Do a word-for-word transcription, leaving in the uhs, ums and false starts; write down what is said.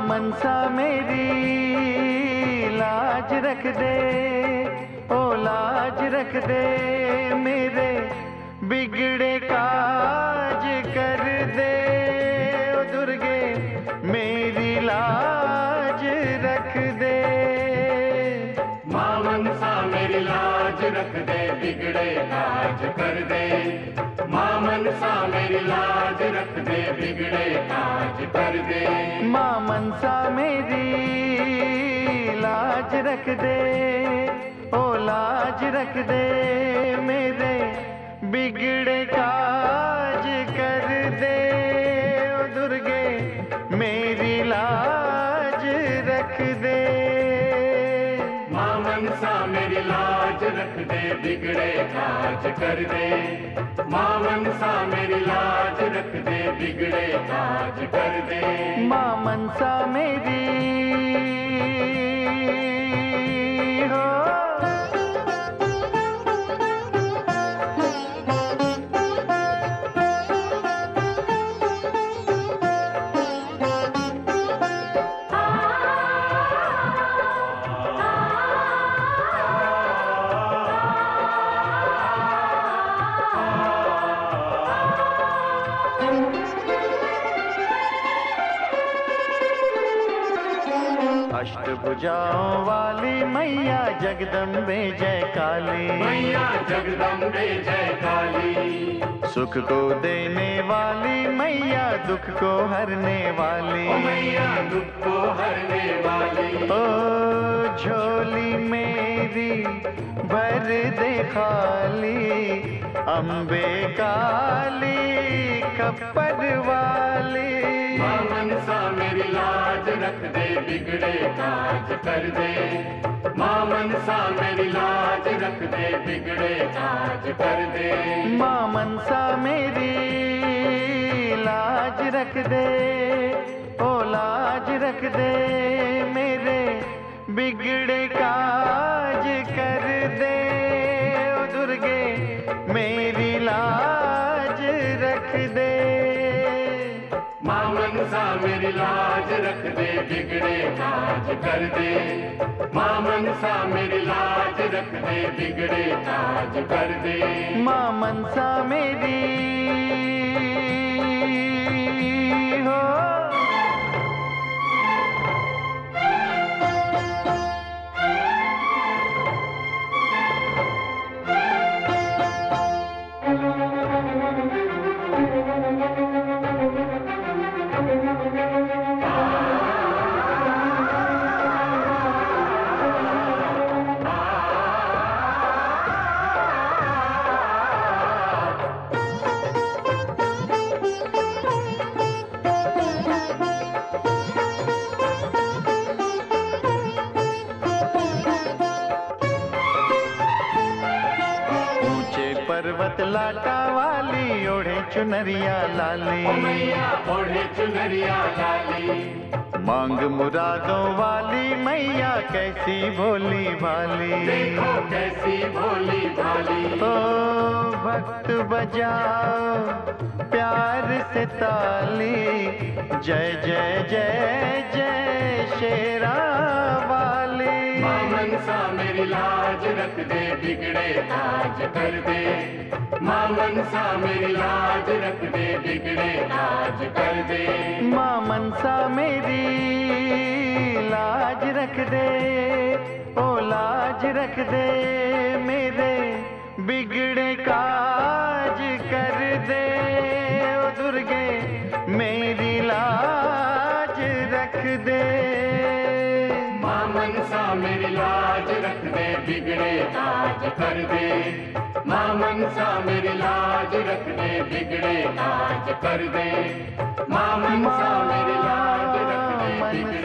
मनसा मेरी लाज रख दे, ओ लाज रख दे, मेरे बिगड़े काज कर दे, ओ दुर्गे मेरी लाज रख दे। माँ मनसा मेरी लाज रख दे, बिगड़े काज कर दे। माँ मनसा मेरी लाज रख दे, बिगड़े काज कर दे। माँ मनसा मेरी लाज रख दे, ओ लाज रख दे, मेरे बिगड़े काज कर दे, ओ दुर्गे मेरी लाज रख दे। माँ मनसा मेरी लाज रख दे, बिगड़े काज कर दे। माँ मनसा मेरी लाज रख दे, बिगड़े काज कर दे। माँ मनसा मेरी हो अष्टभुजाओं वाली मैया जगदम्बे जय काली, मैया जगदम्बे जय काली। सुख को देने वाली मैया, दुख को हरने वाली, ओ मैया दुख को हरने वाली। ओ झोली मेरी भर दे खाली, अम्बे काली कपड़ वाली। माँ मनसा मेरी लाज रख दे, बिगड़े काज कर दे। माँ मनसा मेरी लाज रख दे, बिगड़े काज कर दे। माँ मनसा मेरी लाज रख दे, ओ लाज रख दे, मेरे बिगड़े काज कर दे, ओ दुर्गे मेरी लाज रख दे। माँ मनसा मेरी लाज रख दे, बिगड़े काज कर दे। माँ मनसा मेरी लाज रख दे, बिगड़े काज कर दे। माँ मनसा मेरी हो पर्वत लाटा वाली, ओढ़े चुनरिया लाली, ओ मैया ओढ़े चुनरिया लाली। मांग मुरादों वाली मैया, कैसी भोली भाली, देखो कैसी भोली भाली। ओ भक्त बजाओ प्यार से ताली, जय जय जय जय शेरा वाली। माँ मनसा मेरी लाज रख दे, बिगड़े काज कर दे। माँ मनसा मेरी लाज रख दे, बिगड़े काज कर दे। माँ मनसा मेरी लाज रख दे, ओ लाज रख दे, मेरे बिगड़े काज कर दे, ओ दुर्गे मेरी लाज रख दे। माँ मनसा मेरी लाज रख दे, बिगड़े काज कर दे। माँ मनसा मेरी लाज रख दे, बिगड़े काज कर दे। माँ मनसा मेरी लाज रख दे, बिगड़े